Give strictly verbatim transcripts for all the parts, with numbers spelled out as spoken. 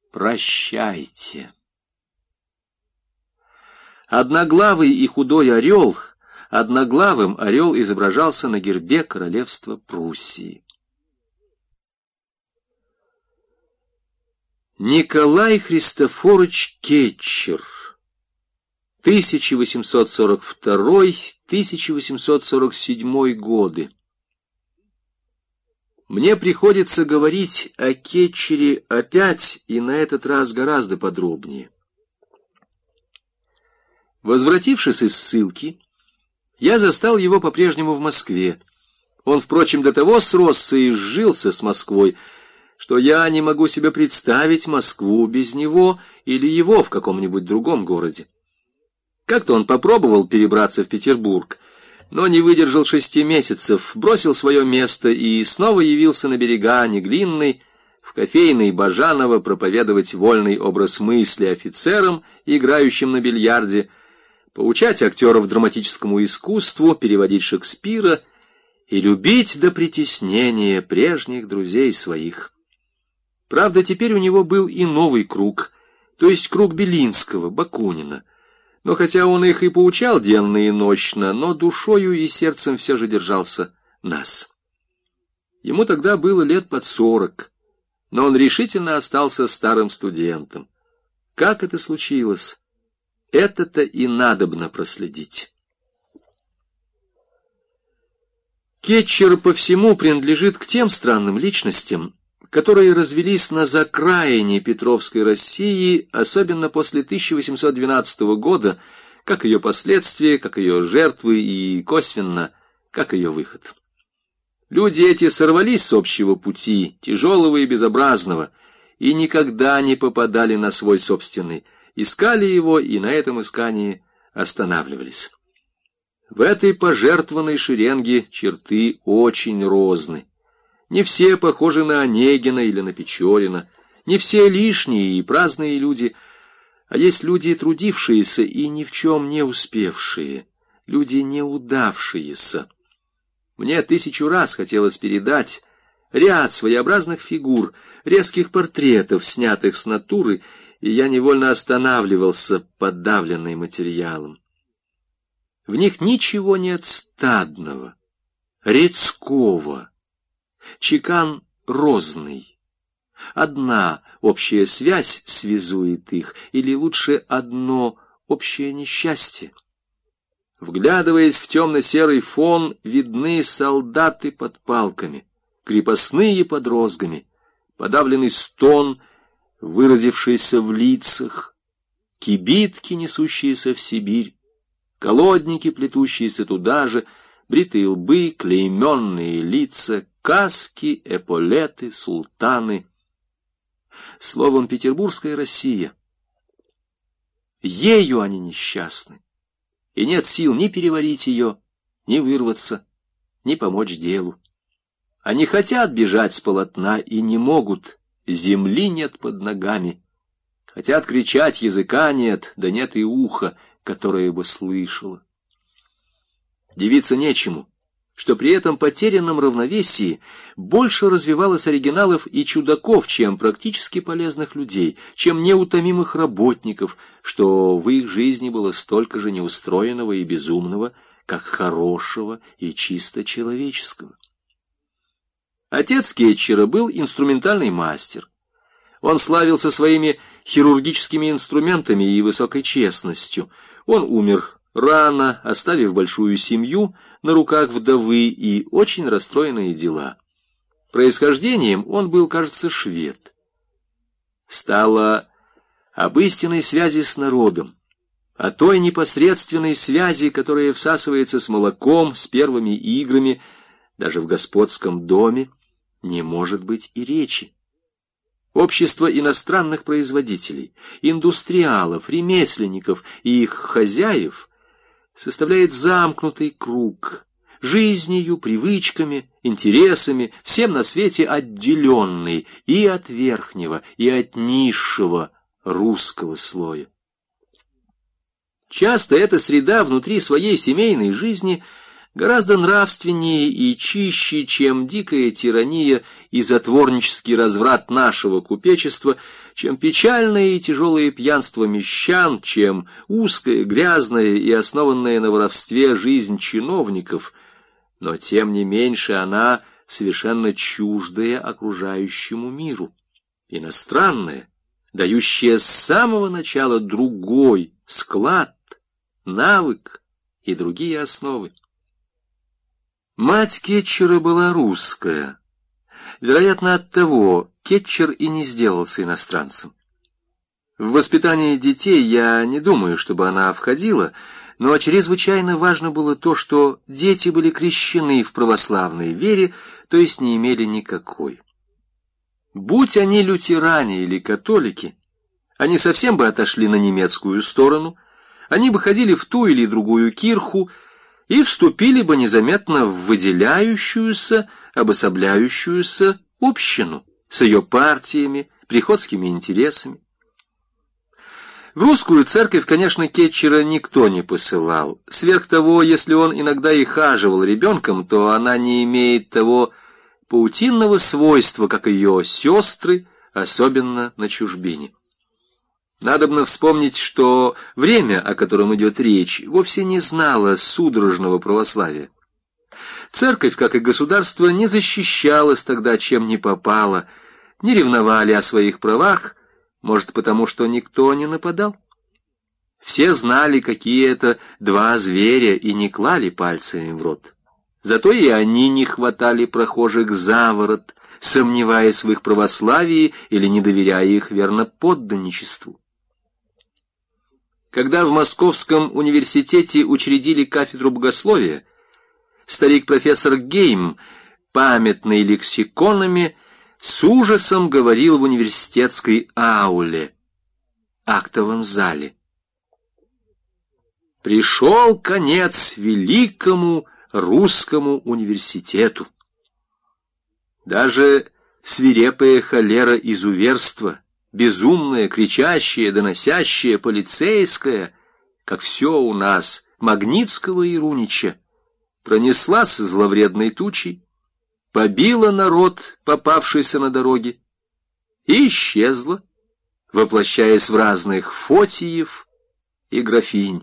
Прощайте. Одноглавый и худой орел, одноглавым орел изображался на гербе королевства Пруссии. Николай Христофорович Кетчер, тысяча восемьсот сорок второй — тысяча восемьсот сорок седьмой годы. Мне приходится говорить о Кетчере опять и на этот раз гораздо подробнее. Возвратившись из ссылки, я застал его по-прежнему в Москве. Он, впрочем, до того сросся и сжился с Москвой, что я не могу себе представить Москву без него или его в каком-нибудь другом городе. Как-то он попробовал перебраться в Петербург, но не выдержал шести месяцев, бросил свое место и снова явился на берега Неглинной, в кофейной Бажанова проповедовать вольный образ мысли офицерам, играющим на бильярде, поучать актеров драматическому искусству, переводить Шекспира и любить до притеснения прежних друзей своих. Правда, теперь у него был и новый круг, то есть круг Белинского, Бакунина. Но хотя он их и поучал денно и нощно, но душою и сердцем все же держался нас. Ему тогда было лет под сорок, но он решительно остался старым студентом. Как это случилось? Это-то и надобно проследить. Кетчер по всему принадлежит к тем странным личностям, которые развелись на закраине Петровской России, особенно после тысяча восемьсот двенадцатого года, как ее последствия, как ее жертвы и, косвенно, как ее выход. Люди эти сорвались с общего пути, тяжелого и безобразного, и никогда не попадали на свой собственный, искали его и на этом искании останавливались. В этой пожертвованной шеренге черты очень розны. Не все похожи на Онегина или на Печорина, не все лишние и праздные люди, а есть люди трудившиеся и ни в чем не успевшие, люди неудавшиеся. Мне тысячу раз хотелось передать ряд своеобразных фигур, резких портретов, снятых с натуры, и я невольно останавливался, подавленный материалом. В них ничего нет стадного, резкого, чекан розный. Одна общая связь связует их, или лучше одно общее несчастье. Вглядываясь в темно-серый фон, видны солдаты под палками, крепостные под розгами, подавленный стон, выразившийся в лицах, кибитки, несущиеся в Сибирь, колодники, плетущиеся туда же, бритые лбы, клейменные лица, каски, эполеты, султаны. Словом, петербургская Россия. Ею они несчастны, и нет сил ни переварить ее, ни вырваться, ни помочь делу. Они хотят бежать с полотна и не могут, земли нет под ногами. Хотят кричать, языка нет, да нет и уха, которое бы слышало. Дивиться нечему, что при этом потерянном равновесии больше развивалось оригиналов и чудаков, чем практически полезных людей, чем неутомимых работников, что в их жизни было столько же неустроенного и безумного, как хорошего и чисто человеческого. Отец Кетчера был инструментальный мастер. Он славился своими хирургическими инструментами и высокой честностью. Он умер рано, оставив большую семью на руках вдовы и очень расстроенные дела. Происхождением он был, кажется, швед. Стало об истинной связи с народом, о той непосредственной связи, которая всасывается с молоком, с первыми играми, даже в господском доме, не может быть и речи. Общество иностранных производителей, индустриалов, ремесленников и их хозяев составляет замкнутый круг, жизнью, привычками, интересами, всем на свете отделенный и от верхнего, и от низшего русского слоя. Часто эта среда внутри своей семейной жизни гораздо нравственнее и чище, чем дикая тирания и затворнический разврат нашего купечества, чем печальное и тяжелое пьянство мещан, чем узкая, грязная и основанная на воровстве жизнь чиновников, но тем не меньше она совершенно чуждая окружающему миру, иностранная, дающая с самого начала другой склад, навык и другие основы. Мать Кетчера была русская. Вероятно, оттого Кетчер и не сделался иностранцем. В воспитание детей я не думаю, чтобы она входила, но чрезвычайно важно было то, что дети были крещены в православной вере, то есть не имели никакой. Будь они лютеране или католики, они совсем бы отошли на немецкую сторону, они бы ходили в ту или другую кирху и вступили бы незаметно в выделяющуюся, обособляющуюся общину с ее партиями, приходскими интересами. В русскую церковь, конечно, Кетчера никто не посылал. Сверх того, если он иногда и хаживал ребенком, то она не имеет того паутинного свойства, как ее сестры, особенно на чужбине. Надобно вспомнить, что время, о котором идет речь, вовсе не знало судорожного православия. Церковь, как и государство, не защищалась тогда, чем не попало, не ревновали о своих правах, может, потому что никто не нападал. Все знали, какие это два зверя, и не клали пальцами в рот. Зато и они не хватали прохожих за ворот, сомневаясь в их православии или не доверяя их верноподданничеству. Когда в Московском университете учредили кафедру богословия, старик-профессор Гейм, памятный лексиконами, с ужасом говорил в университетской ауле, актовом зале: «Пришел конец великому русскому университету. Даже свирепая холера изуверства, безумная, кричащая, доносящая, полицейская, как все у нас, Магнитского и Рунича, пронеслась зловредной тучей, побила народ, попавшийся на дороге, и исчезла, воплощаясь в разных Фотиев и графинь.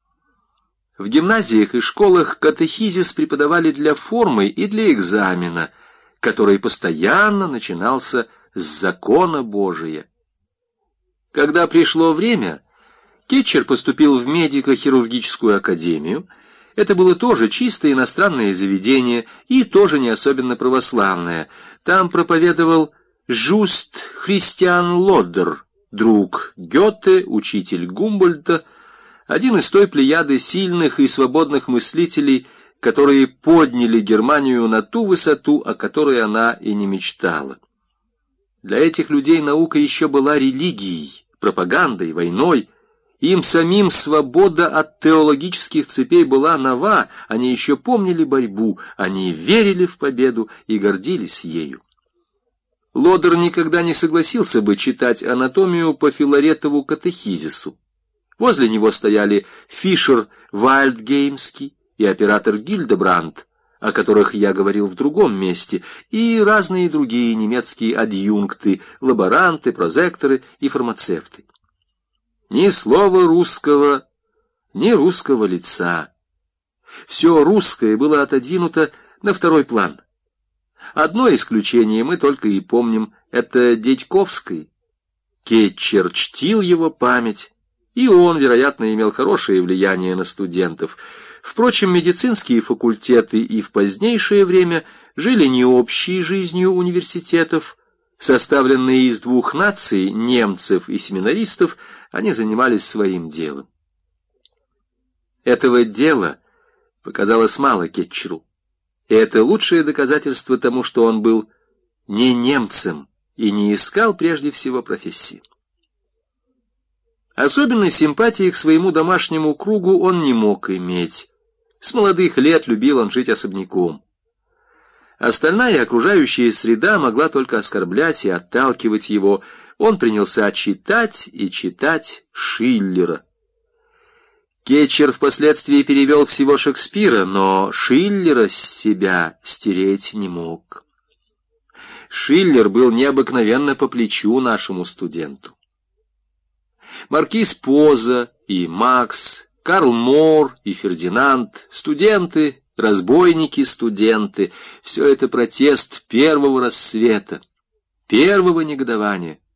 В гимназиях и школах катехизис преподавали для формы и для экзамена, который постоянно начинался с закона Божия. Когда пришло время, Кетчер поступил в медико-хирургическую академию. Это было тоже чисто иностранное заведение и тоже не особенно православное. Там проповедовал Жуст Христиан Лоддер, друг Гёте, учитель Гумбольдта, один из той плеяды сильных и свободных мыслителей, которые подняли Германию на ту высоту, о которой она и не мечтала. Для этих людей наука еще была религией, пропагандой, войной. Им самим свобода от теологических цепей была нова, они еще помнили борьбу, они верили в победу и гордились ею. Лоддер никогда не согласился бы читать анатомию по Филаретову катехизису. Возле него стояли Фишер Вальдгеймский и оператор Гильдебранд, о которых я говорил в другом месте, и разные другие немецкие адъюнкты, лаборанты, прозекторы и фармацевты. Ни слова русского, ни русского лица. Все русское было отодвинуто на второй план. Одно исключение мы только и помним — это Дядьковский. Кетчер чтил его память, и он, вероятно, имел хорошее влияние на студентов. Впрочем, медицинские факультеты и в позднейшее время жили не общей жизнью университетов. Составленные из двух наций, немцев и семинаристов, они занимались своим делом. Этого дела показалось мало Кетчеру, и это лучшее доказательство тому, что он был не немцем и не искал прежде всего профессии. Особенной симпатии к своему домашнему кругу он не мог иметь. С молодых лет любил он жить особняком. Остальная окружающая среда могла только оскорблять и отталкивать его. Он принялся читать и читать Шиллера. Кетчер впоследствии перевел всего Шекспира, но Шиллера с себя стереть не мог. Шиллер был необыкновенно по плечу нашему студенту. Маркиз Поза и Макс, Карл Мор и Фердинанд, студенты, разбойники-студенты — все это протест первого рассвета, первого негодования.